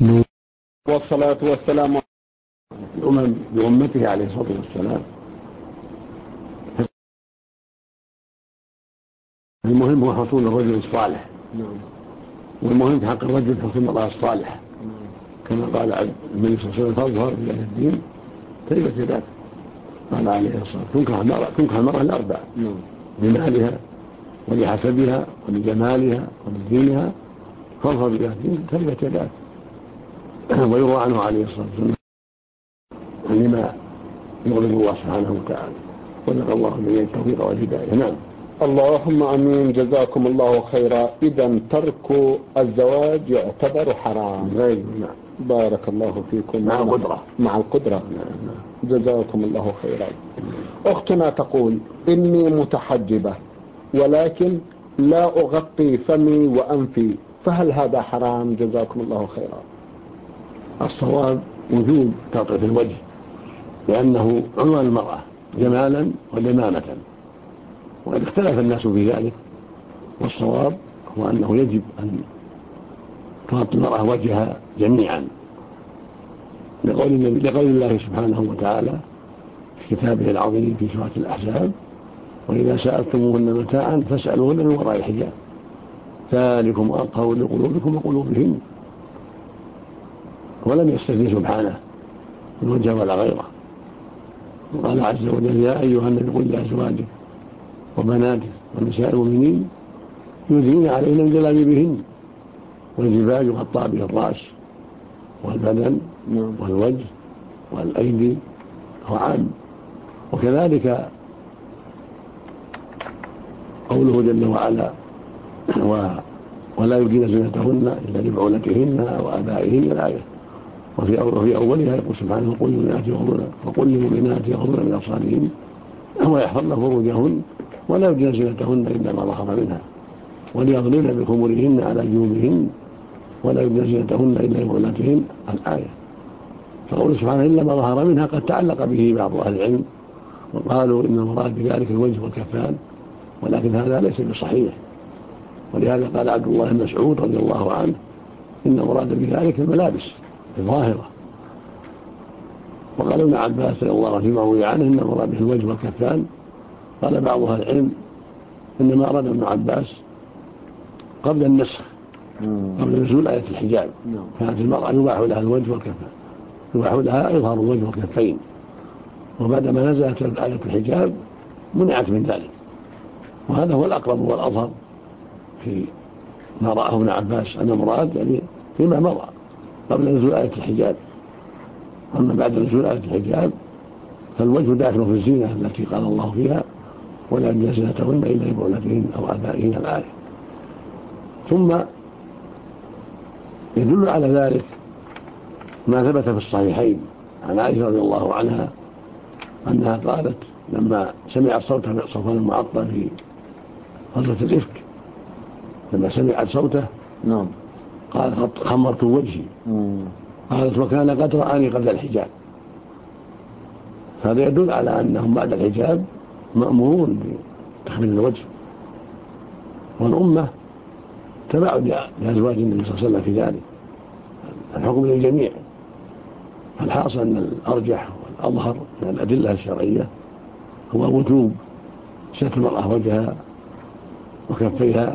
والصلاة والسلام بأمته عليه الصلاة والسلام. المهم هو حصول الرجل الصالح، والمهم في حق الرجل حصول المرأة الصالحة، كما قال النبي صلى الله عليه وسلم: فاظهر بذات الدين تربت يداك. قال عليه الصلاة والسلام: تنكح المرأة لأربع: لمالها ولحسبها ولجمالها ولدينها، فاظهر بذات الدين تربت يداك. ويروى عنه عليه الصلاة والسلام لما يغضب الله سبحانه وتعالى، ونسأل الله من التوفيق والهداية. نعم. اللهم امين. جزاكم الله خيرا. اذا ترك الزواج يعتبر حرام؟ نعم. بارك الله فيكم. مع القدرة. نعم. جزاكم الله خيرا. اختنا تقول: اني متحجبة ولكن لا اغطي فمي وانفي، فهل هذا حرام؟ جزاكم الله خيرا. الصواب وجوب تغطية الوجه، لأنه عنوان المرأة جمالا ودمامة، وقد اختلف الناس في ذلك، والصواب هو أنه يجب أن تغطي المرأة وجهها جميعا، لقول الله سبحانه وتعالى في كتابه العظيم في سورة الأحزاب: وإذا سألتموهن متاعا فاسألوهن من وراء الحجاب ذلكم أطهر لقلوبكم وقلوبهن. ولم يستثني سبحانه الوجه ولا غيره، وقال عز وجل: يا أيها النبي قل لأزواجك وبناتك ونساء المؤمنين يدنين عليهن من جلابيبهن. والجبال يغطى به الرأس والبدن والوجه والأيدي، هو عام. وكذلك قوله جل وعلا: ولا يبدين زينتهن إلا لبعولتهن وآبائهن، الآية. وفي أولها يقول سبحانه: وقل للمؤمنات يغضضن من أبصارهن ويحفظن فروجهن ولا يبدين زينتهن إلا ما ظهر منها وليضربن بخمرهن على جيوبهن ولا يبدين زينتهن إلا لبعولتهن، الآية. فقوله سبحانه إلا ما ظهر منها قد تعلق به بعض أهل العلم، وقالوا إن المراد بذلك الوجه والكفان، ولكن هذا ليس بصحيح. ولهذا قال عبد الله بن مسعود رضي الله عنه: إن المراد بذلك الملابس الظاهرة. وقال ابن عباس رضي الله فيما روي عنه: إن المراد به الوجه والكفان. قال بعض أهل العلم: إنما أراد ابن عباس قبل النسخ، قبل نزول آية الحجاب، كانت المرأة يباح لها الوجه والكفان، يباح لها إظهار الوجه والكفين، وبعدما نزلت آية الحجاب منعت من ذلك. وهذا هو الأقرب والأظهر في ما رآه ابن عباس، أن المراد يعني فيما مضى قبل نزول آية الحجاب. أما بعد نزول آية الحجاب فالوجه داخل في الزينة التي قال الله فيها: ولا يبدين زينتهن إلا لبعولتهن أو آبائهن، الآية. ثم يدل على ذلك ما ثبت في الصحيحين عن عائشة رضي الله عنها أنها قالت لما سمعت صوته صفوان المعطل في غزوة الإفك، لما سمعت صوته قالت: خمرت وجهي. قالت: وكان قد رآني قبل الحجاب. هذا يدل على أنهم بعد الحجاب مأمورون بتخمير الوجه. والأمة تبعد لأزواج النبي صلى الله عليه وسلم في ذلك، الحكم للجميع. فالحاصل أن الأرجح والأظهر من الأدلة الشرعية هو وجوب ستر المرأة وجهها وكفيها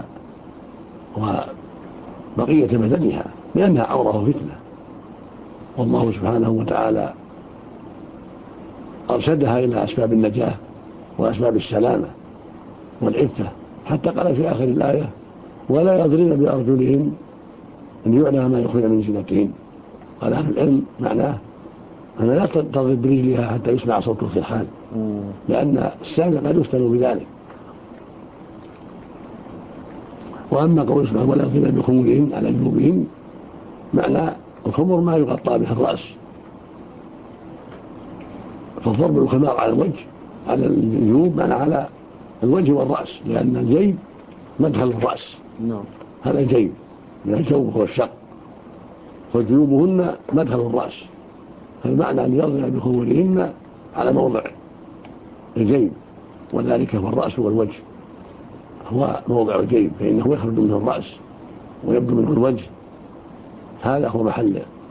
وبقية بدنها، لأنها عورة وفتنة، والله سبحانه وتعالى أرشدها إلى أسباب النجاة وأسباب السلامة والعفة، حتى قال في آخر الآية: ولا يضربن بأرجلهن أن يعلم ما يخفين من زينتهن. قال أهل العلم معناه أن لا تضرب برجلها حتى يسمع صوته في الحال، لأن السامع قد يفتن بذلك. وأما قول سبحانه: ولا يضربن بخمرهن على جيوبهن، معنى الخمر ما يغطى به الرأس، فالضرب الخمار على الوجه على الجيوب معنى على الوجه والرأس، لأن الجيب مدخل الرأس، هذا الجيب من الجوب هو الشق، وجيوبهن مدخل الرأس، فالمعنى أن يضرب بخمرهن على موضع الجيب، وذلك هو الرأس والوجه، هو موضع الجيب، فإنه يخرج منه الرأس ويبدو منه الوجه، هذا هو محل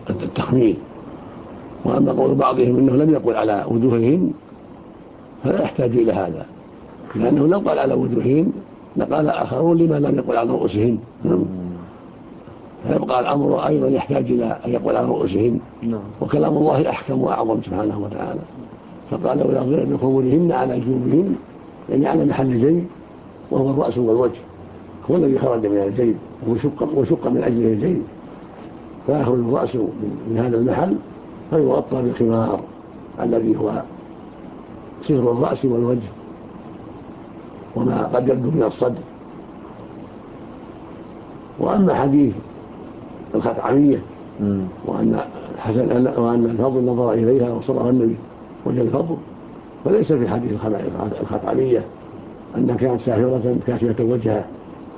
التخمير. وأما قول بعضهم إنه لم يقل على وجوههن فلا يحتاج إلى هذا، لأنه لو قال على وجوههن لقال آخرون لما لم يقل على رؤوسهن، فيبقى الأمر أيضا يحتاج إلى أن يقول على رؤوسهن. وكلام الله أحكم وأعظم سبحانه وتعالى، فقال ولا يضربن بخمرهن على جيوبهن، يعني على محل جيب وهو الرأس والوجه، هو الذي خرج من الجيب وشق من أجله الجيب، فيخرج الرأس من هذا المحل فيغطى بالخمار الذي هو ستر الرأس والوجه وما قد يبدو من الصدر. وأما حديث الخطعمية وأن الفضل نظر إليها وصرها النبي وجه الفضل، فليس في حديث الخطعمية أنها كانت ساهرة كاشفة وجهها،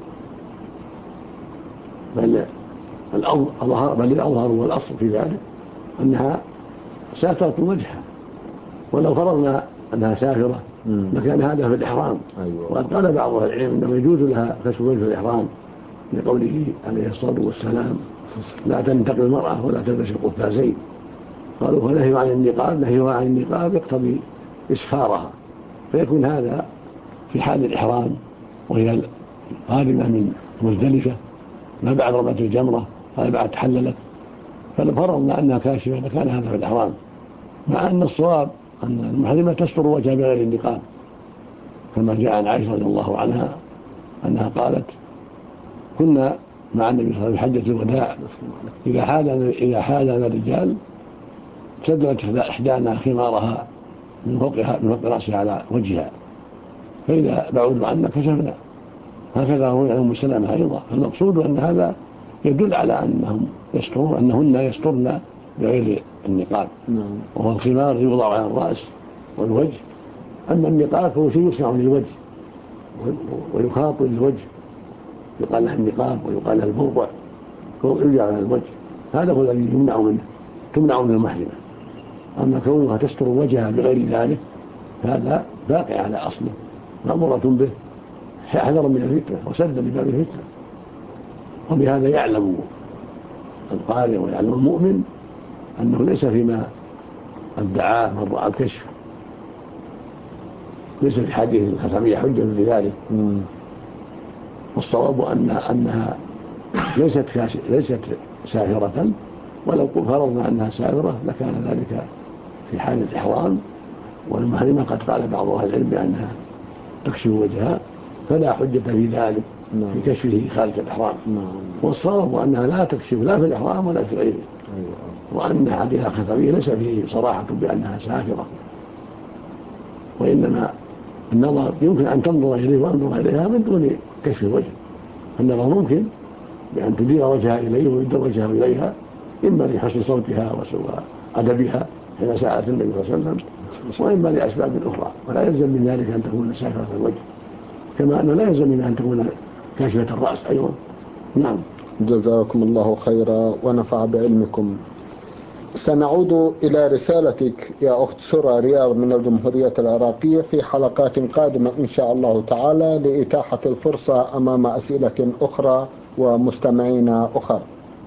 بل الأظهر والأصل في ذلك أنها ساترت وجهها، ولو فرضنا أنها سافرة لكان هذا في الإحرام. وقد قال بعض أهل العلم أنه يجوز لها كشف وجه في الإحرام لقوله عليه الصلاة والسلام لا تنتقل المرأة ولا تلبس القفازين. قالوا فنهي عن النقاب يقتضي إسفارها، فيكون هذا في حال الإحرام وهي قادمة من مزدلفة ما بعد رمية الجمرة هذا بعد تحللت، فلو فرضنا أنها كاشفة لكان هذا في الإحرام، مع أن الصواب أن المحرمة تستر وجهها بغير النقاب، كما جاء عن عائشة رضي الله عنها أنها قالت كنا مع النبي صلى الله عليه وسلم في حجة الوداع إذا حادنا الرجال سدلت إحدانا خمارها من فوق رأسها على وجهها، فإذا بعدوا عنا كشفنا. هكذا هو أم سلمة أيضا. المقصود أن هذا يدل على أنهن يسترن بغير النقاب، وهو الخمار يوضع على الرأس والوجه. أما النقاب فهو شيء يصنع للوجه ويخاط للوجه، يقال له النقاب ويقال له البربع، هو يرجع على الوجه، هذا هو الذي تمنع من المحرمة. أما كونها تستر وجهها بغير ذلك هذا باقي على أصله مأمورة به حذرا من الفتنة وسدا لباب الفتنة. وبهذا يعلم القارئ ويعلم المؤمن أنه ليس فيما ادعاه من رأى الكشف، ليس في حديث الخطعمية حجة لذلك. والصواب أنها ليست سافرة، ولو فرضنا أنها سافرة لكان ذلك في حال الإحرام، والمحرمة قد قال بعض أهل العلم بأنها تكشف وجهها، فلا حجة في ذلك في كشفه خارج الإحرام. والصواب أنها لا تكشف لا في الإحرام ولا في غيره، وأن حديث الخطعمية ليس فيه صراحة بأنها سافرة، وإنما النظر يمكن أن تنظر إليه وأنظر إليها من دون كشف الوجه. النظر ممكن بأن تدير وجهها إليه ويدر وجهها إليها، إما لحسن صوتها وأدبها حين سألت النبي صلى الله عليه وسلم، وإما لأسباب أخرى، ولا يلزم من ذلك أن تكون سافرة الوجه، كما أنه لا يلزم منها أن تكون كاشفة الرأس أيضا. نعم. جزاكم الله خيرا ونفع بعلمكم. سنعود إلى رسالتك يا أخت سرى رياض من الجمهورية العراقية في حلقات قادمة إن شاء الله تعالى لإتاحة الفرصة أمام أسئلة أخرى ومستمعين أخر.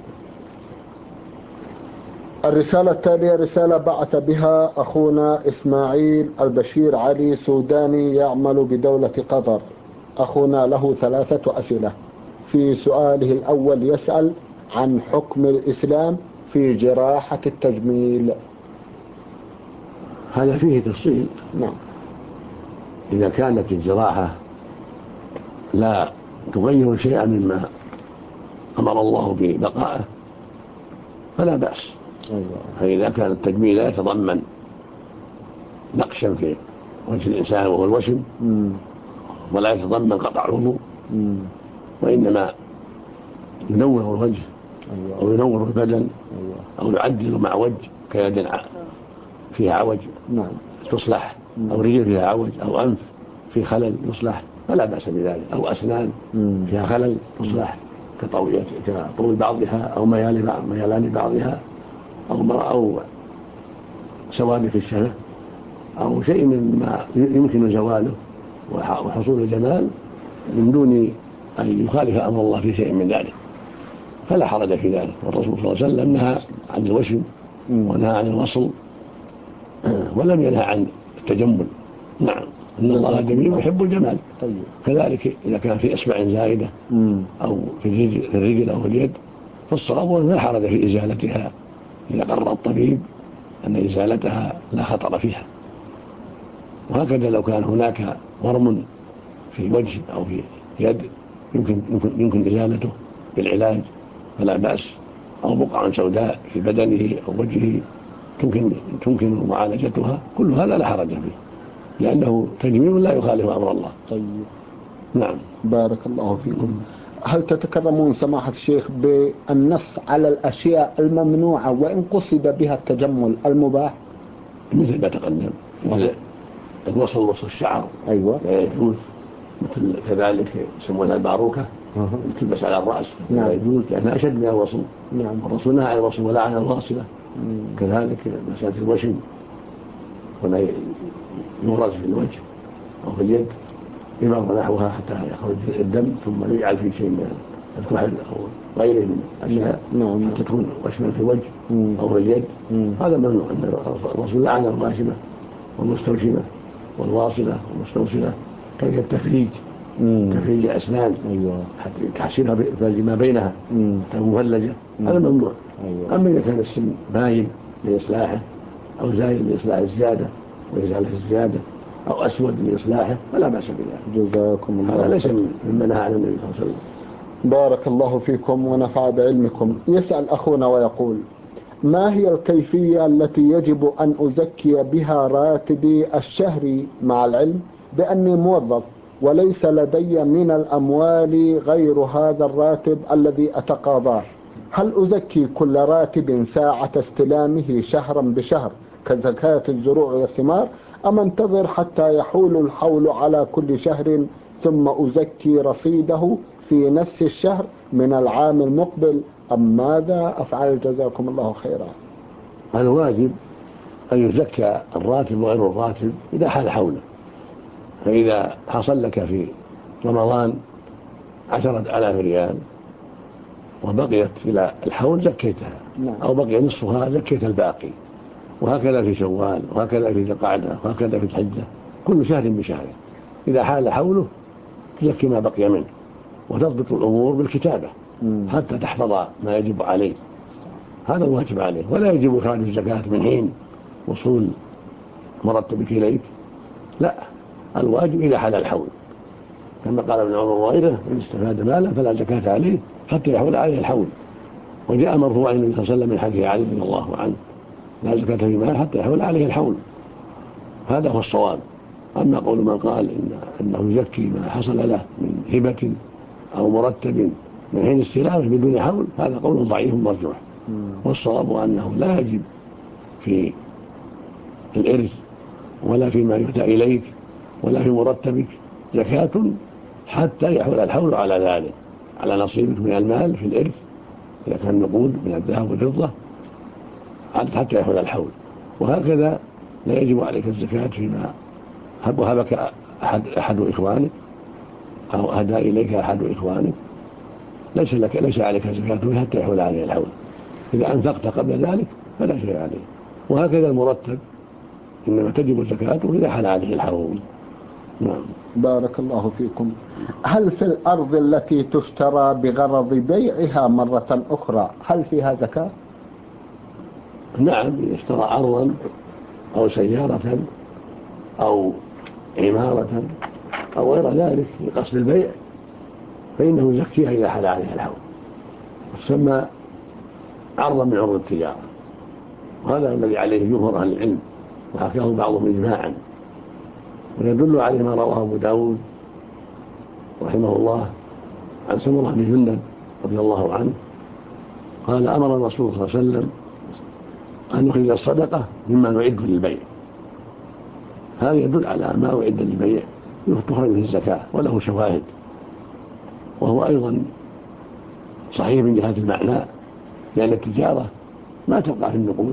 الرسالة التالية رسالة بعث بها أخونا إسماعيل البشير علي سوداني يعمل بدولة قطر. أخونا له 3 أسئلة. في سؤاله الأول يسأل عن حكم الإسلام في جراحة التجميل. هذا فيه تفصيل. نعم. إذا كانت الجراحة لا تغير شيئا مما أمر الله ببقائه فلا بأس. فإذا كان التجميل لا يتضمن نقشا في وجه الإنسان وهو الوشم، ولا يتضمن قطع عضو، وإنما ينور الوجه أو ينور البدن أو يعدل مع وجه كيد فيها عوج تصلح، أو رجل فيها عوج، أو أنف في خلل يصلح، فلا بأس بذلك، أو أسنان فيها خلل تصلح كطول بعضها أو ميلان بعضها أو سواد في الشفة أو شيء مما يمكن زواله وحصول الجمال من دون أن يخالف أمر الله في شيء من ذلك، فلا حرج في ذلك. والرسول صلى الله عليه وسلم نهى عن الوشم ونهى عن الوصل ولم ينهى عن التجمل. نعم، إن الله جميل يحب الجمال. طيب. كذلك إذا كان في إصبع زائدة أو في الرجل أو اليد فالصواب لا حرج في إزالتها إذا قرر الطبيب أن إزالتها لا خطر فيها. وهكذا لو كان هناك ورم في الوجه أو في يد يمكن إزالته بالعلاج فلا بأس، أو بقعة سوداء في بدنه أو وجهه تمكن معالجتها، كل هذا لا حرج فيه لأنه تجميل لا يخالف أمر الله. طيب. نعم. بارك الله فيكم. هل تتكرمون سماحة الشيخ بالنص على الأشياء الممنوعة وإن قصد بها التجمل المباح؟ مثل ما تقدم، مثل الوصل الشعر. أيوة. لا يجوز. مثل كذلك يسمونها الباروكة تلبس على الرأس. نعم. لا يجوز لأنها أشد من الوصل. نعم. والرسول نهى عن الوصل ولا عن الواصلة. كذلك مسألة الوشم هنا يغرز في الوجه أو في اليد إمارة نحوها حتى يخرج الدم ثم يجعل في شيء من الكحل أو غيره من أشياء حتى تكون وشما في الوجه أو في اليد. هذا ممنوع. الرسول لعن الواشمة والمستوشمة والواصلة والمستوصلة كالتفريج تفريج الأسنان. أيوة. حتى تحسينها ما بينها مفلجة. هذا ممنوع. أيوة. أما إذا كان السن باين لإصلاحه أو زايد لإصلاح الزيادة وإزالة الزيادة أو أسود لإصلاحه فلا بأس بذلك. جزاكم الله. هذا ليس مما نهى عن النبي صلى الله عليه وسلم. بارك الله فيكم ونفع بعلمكم. يسأل أخونا ويقول: ما هي الكيفية التي يجب أن أزكي بها راتبي الشهري مع العلم بأني موظف وليس لدي من الأموال غير هذا الراتب الذي أتقاضاه؟ هل أزكي كل راتب ساعة استلامه شهرا بشهر كزكاة الزروع والثمار، أم انتظر حتى يحول الحول على كل شهر ثم أزكي رصيده في نفس الشهر من العام المقبل، أم ماذا أفعل؟ جزاكم الله خيرا. الواجب أن يزكى الراتب وغير الراتب إذا حال حوله. فإذا حصل لك في رمضان 10,000 ريال وبقيت إلى الحول زكيتها، أو بقي نصفها زكيت الباقي. وهكذا في شوال وهكذا في ذي القعدة وهكذا في الحجة، كل شهر بشهر. إذا حال حوله تزكي ما بقي منه وتضبط الأمور بالكتابة حتى تحفظ ما يجب عليه. هذا الواجب عليه. ولا يجب إخراج الزكاة من حين وصول مرتبك إليك، لا، الواجب إذا حال الحول، كما قال ابن عمر وغيره: إن استفاد مالا فلا زكاة عليه حتى يحول عليه الحول. وجاء مرفوعا النبي صلى الله عليه وسلم من حديث علي رضي الله عنه: لا زكاة في مال حتى يحول عليه الحول. هذا هو الصواب. أما قول من قال إنه يزكي ما حصل له من هبة أو مرتب من حين استلامه بدون حول، هذا قول ضعيف مرجوح. والصواب أنه لا يجب في الإرث ولا فيما يهدى إليك ولا في مرتبك زكاة حتى يحول الحول على ذلك، على نصيبك من المال في الإرث إذا كان نقود من الذهب والفضة حتى يحول الحول. وهكذا لا يجب عليك الزكاة فيما وهبك أحد إخوانك أو أهدى إليك أحد إخوانك، ليس عليك زكاة حتى يحول عليه الحول. إذا أنفقت قبل ذلك فلا شيء عليه. وهكذا المرتب إنما تجب الزكاة إذا حل عليه الحول. نعم. بارك الله فيكم. هل في الأرض التي تشترى بغرض بيعها مرة أخرى هل فيها زكاة؟ نعم، إذا اشترى أرضا أو سيارة أو عمارة أو غير ذلك لقصد البيع فإنه يزكيها إذا حل عليها الحول، تسمى عرضا من عروض التجارة. وهذا الذي عليه جمهور أهل العلم، وحكاه بعضهم إجماعا. ويدل عليه ما رواه أبو داود رحمه الله عن سمرة بن جندب رضي الله عنه قال: أمر الرسول صلى الله عليه وسلم أن نخرج الصدقة مما نعد للبيع. هذا يدل على ما أعد للبيع تخرج من الزكاة، وله شواهد. وهو أيضا صحيح من جهة المعنى، لأن التجارة ما تبقى في النقود،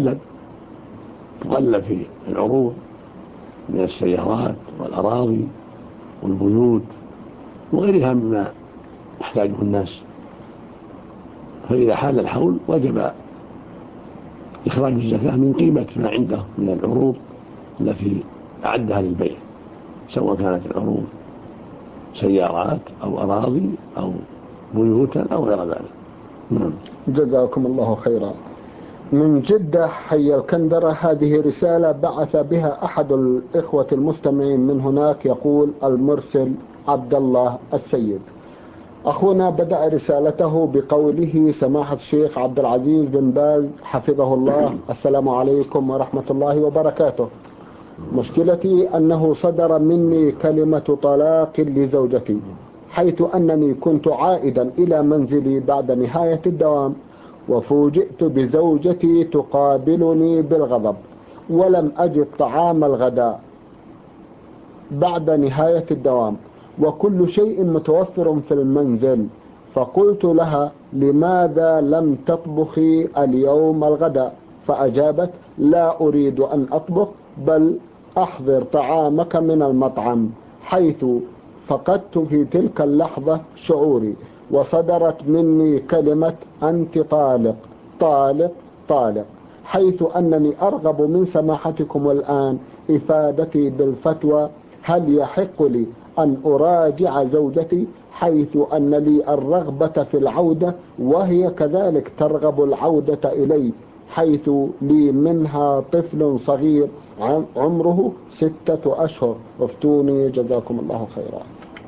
تقلب في العروض من السيارات والأراضي والبيوت وغيرها مما يحتاجه الناس. فإذا حال الحول وجب إخراج الزكاة من قيمة ما عنده من العروض التي أعدها للبيع، سواء كانت العروض سيارات أو أراضي أو بيوتا أو غير ذلك. جزاكم الله خيرا. من جدة حي الكندرة، هذه رسالة بعث بها أحد الإخوة المستمعين من هناك، يقول المرسل عبد الله السيد. أخونا بدأ رسالته بقوله: سماحة الشيخ عبد العزيز بن باز حفظه الله، السلام عليكم ورحمة الله وبركاته. مشكلتي أنه صدر مني كلمة طلاق لزوجتي، حيث أنني كنت عائدا إلى منزلي بعد نهاية الدوام، وفوجئت بزوجتي تقابلني بالغضب، ولم أجد طعام الغداء بعد نهاية الدوام، وكل شيء متوفر في المنزل. فقلت لها: لماذا لم تطبخي اليوم الغداء؟ فأجابت: لا أريد أن أطبخ، بل أحضر طعامك من المطعم، حيث فقدت في تلك اللحظة شعوري، وصدرت مني كلمة: أنت طالق طالق طالق، حيث أنني أرغب من سماحتكم الآن إفادتي بالفتوى، هل يحق لي أن أراجع زوجتي، حيث أن لي الرغبة في العودة وهي كذلك ترغب العودة إلي، حيث لي منها طفل صغير عمره 6 أشهر، افتوني جزاكم الله خيرا.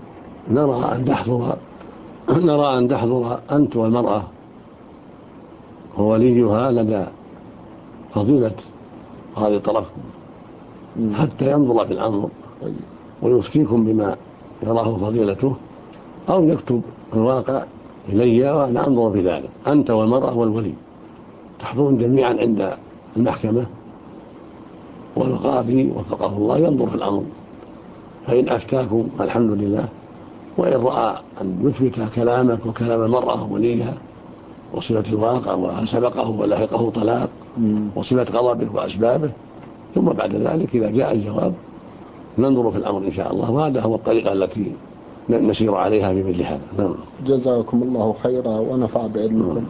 نرى أن تحضر أنت والمرأة ووليها لدى فضيلة هذه الطرف حتى ينظر في الأمر ويفتيكم بما يراه فضيلته، أو يكتب الواقع إلي وأنا أنظر في ذلك. أنت والمرأة والولي تحضرون جميعا عند المحكمة، والقاضي وفقه الله ينظر في الأمر، فإن أفتاكم الحمد لله، وإن رأى أن يثبت كلامك وكلام المرأة وليها وصلة الواقع وهل سبقه ولحقه طلاق وصلة غضبه وأسبابه، ثم بعد ذلك إذا جاء الجواب ننظر في الأمر إن شاء الله. وهذا هو الطريقة التي نسير عليها في مثل هذا. جزاكم الله خيرا ونفع بعلمكم.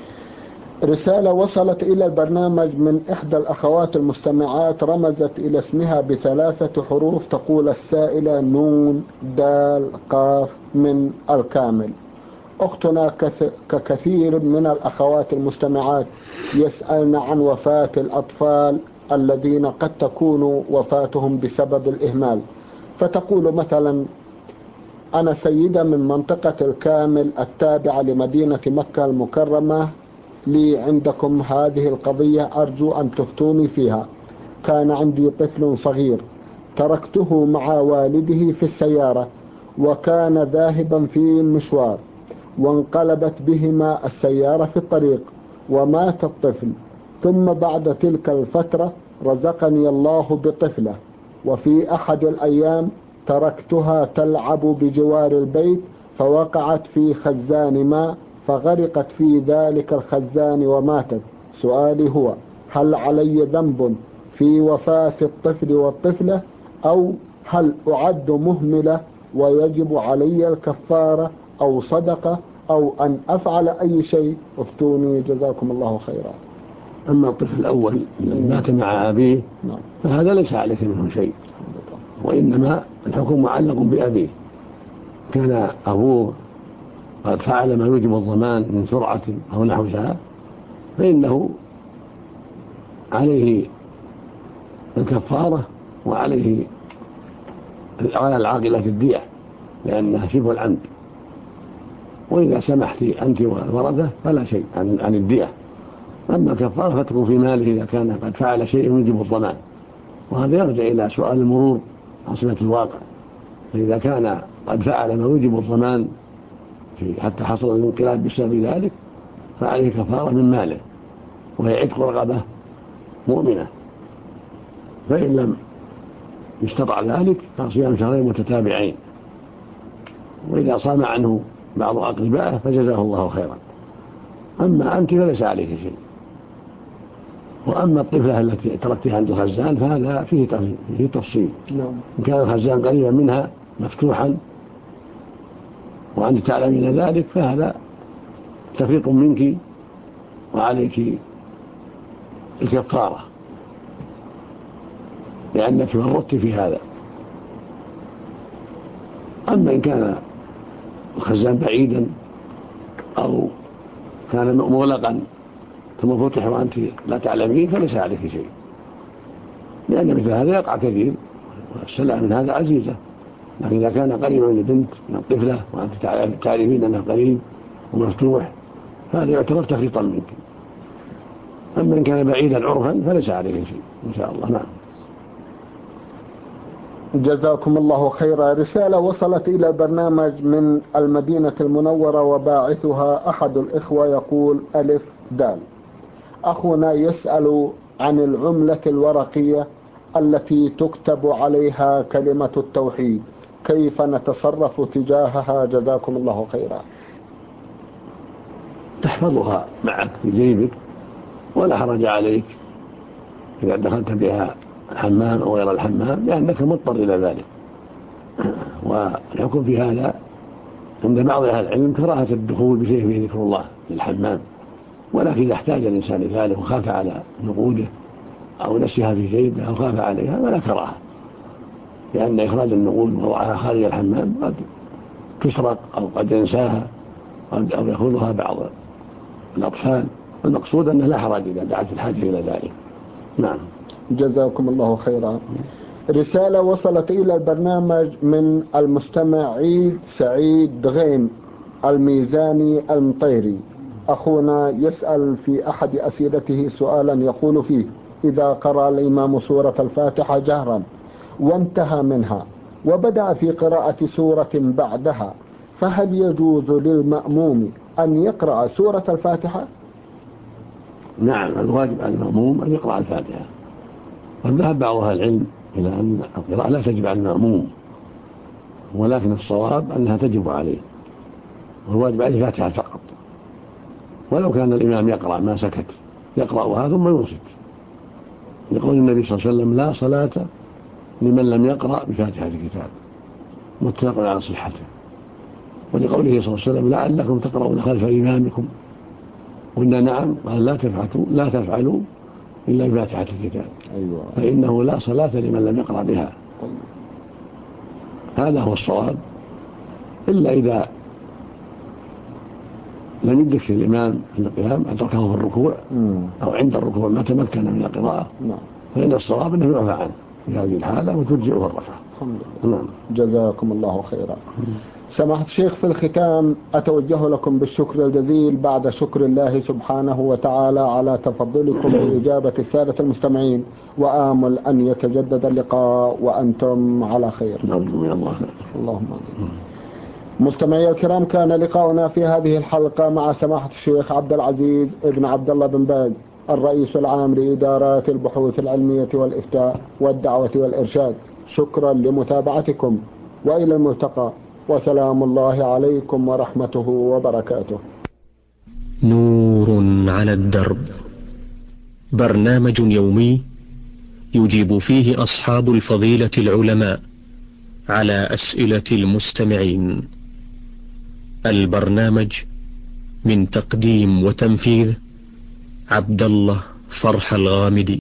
رسالة وصلت إلى البرنامج من إحدى الأخوات المستمعات، رمزت إلى اسمها ب3 حروف، تقول السائلة: نون دال قاف من الكامل. أختنا ككثير من الأخوات المستمعات يسألن عن وفاة الأطفال الذين قد تكون وفاتهم بسبب الإهمال، فتقول مثلا: أنا سيدة من منطقة الكامل التابعة لمدينة مكة المكرمة، لي عندكم هذه القضية، أرجو أن تفتوني فيها. كان عندي طفل صغير تركته مع والده في السيارة، وكان ذاهبا في مشوار، وانقلبت بهما السيارة في الطريق ومات الطفل. ثم بعد تلك الفترة رزقني الله بطفلة، وفي أحد الأيام تركتها تلعب بجوار البيت، فوقعت في خزان ماء فغرقت في ذلك الخزان وماتت. سؤالي هو: هل علي ذنب في وفاة الطفل والطفلة، أو هل أعد مهملة ويجب علي الكفارة أو صدقة، أو أن أفعل أي شيء؟ افتوني جزاكم الله خيرا. أما الطفل الأول الذي مات مع أبيه فهذا ليس عليك منه شيء، وإنما الحكم معلق بأبيه. كان أبوه قد فعل ما يوجب الضمان من سرعة أو نحوها، فإنه عليه الكفارة وعليه على العاقلة الدية، لأنها شبه العمد. وإذا سمحت أنت والورثة فلا شيء عن الدية. أما الكفارة فتكون في ماله إذا كان قد فعل شيء يوجب الضمان، وهذا يرجع إلى سؤال المرور عن صلة الواقع. فإذا كان قد فعل ما يوجب الضمان حتى حصل الانقلاب بسبب ذلك فعليه كفارة من ماله، وهي عتق رقبة مؤمنة. فإن لم يستطع ذلك فصيام 2 شهرين متتابعين، وإذا صام عنه بعض أقربائه فجزاه الله خيرا. أما أنت فليس عليك شيء. وأما الطفلة التي تركتها عند الخزان فهذا فيه تفصيل. إن كان الخزان قريبا منها مفتوحا وأنت تعلمين ذلك فهذا تفريط منك وعليك الكفارة لأنك فرطت في هذا. أما إن كان الخزان بعيدا أو كان مغلقا ثم فتح وأنت لا تعلمين فليس عليك شيء، لأن مثل هذا يقع كثير والسلعة من هذا عزيزة. لكن إذا كان قريبا من البنت من الطفلة وأنت تعرفين أنه قريب ومفتوح فهذا يعتبر تفريطا منك. أما إن كان بعيدا عرفا فليس عليك شيء إن شاء الله. نعم. جزاكم الله خيرا. رسالة وصلت إلى البرنامج من المدينة المنورة وباعثها أحد الإخوة يقول: ألف دال. أخونا يسأل عن العملة الورقية التي تكتب عليها كلمة التوحيد، كيف نتصرف تجاهها؟ جزاكم الله خيرا. تحفظها معك في جيبك ولا حرج عليك إذا دخلت بها الحمام أو غير الحمام، لأنك مضطر إلى ذلك. والحكم في هذا عند بعض أهل العلم كراهة الدخول بشيء فيه ذكر الله في الحمام، ولكن إذا احتاج الإنسان لذلك وخاف على نقوده أو نسيها في جيبه أو خاف عليها فلا كراهة، لأن إخراج النقود ووضعها خارج الحمام قد تسرق أو قد ينساها أو يأخذها بعض الأطفال. المقصود أنه لا حرج إذا دعت الحاجة إلى ذلك. نعم. جزاكم الله خيرا. رسالة وصلت إلى البرنامج من المستمع عيد سعيد دغيم الميزاني المطيري. أخونا يسأل في أحد أسئلته سؤالا يقول فيه: إذا قرأ الإمام سورة الفاتحة جهرا وانتهى منها وبدأ في قراءة سورة بعدها، فهل يجوز للمأموم أن يقرأ سورة الفاتحة؟ نعم، الواجب على المأموم أن يقرأ الفاتحة. وذهب بعض أهل العلم إلى أن القراءة لا تجب على المأموم، ولكن الصواب أنها تجب عليه، والواجب عليه الفاتحة فقط، ولو كان الإمام يقرأ ما سكت يقرأها ثم ينصت، لقول النبي صلى الله عليه وسلم: لا صلاة لمن لم يقرأ بفاتحة الكتاب، متفق على صحته. ولقوله صلى الله عليه وسلم: لعلكم تقرؤون خلف إمامكم، قلنا نعم، قال: لا تفعلوا إلا بفاتحة الكتاب. أيوة. فإنه لا صلاة لمن لم يقرأ بها. هذا هو الصواب، إلا إذا لم يدرك الإمام في القيام أدركه في الركوع أو عند الركوع ما تمكن من القراءة، فإن الصواب أنه يعفى عنه في هذه الحالة وتجزئه الركعة. الحمد لله. جزاكم الله خيرا. سماحة الشيخ، في الختام أتوجه لكم بالشكر الجزيل بعد شكر الله سبحانه وتعالى على تفضلكم بإجابة السادة المستمعين، وآمل أن يتجدد اللقاء وأنتم على خير. نرجو من الله. اللهم آمين. مستمعي الكرام، كان لقاؤنا في هذه الحلقة مع سماحة الشيخ عبد العزيز ابن عبد الله بن باز، الرئيس العام لإدارات البحوث العلمية والإفتاء والدعوة والإرشاد. شكرا لمتابعتكم، وإلى الملتقى، وسلام الله عليكم ورحمته وبركاته. نور على الدرب، برنامج يومي يجيب فيه أصحاب الفضيلة العلماء على أسئلة المستمعين. البرنامج من تقديم وتنفيذ عبد الله فرح الغامدي.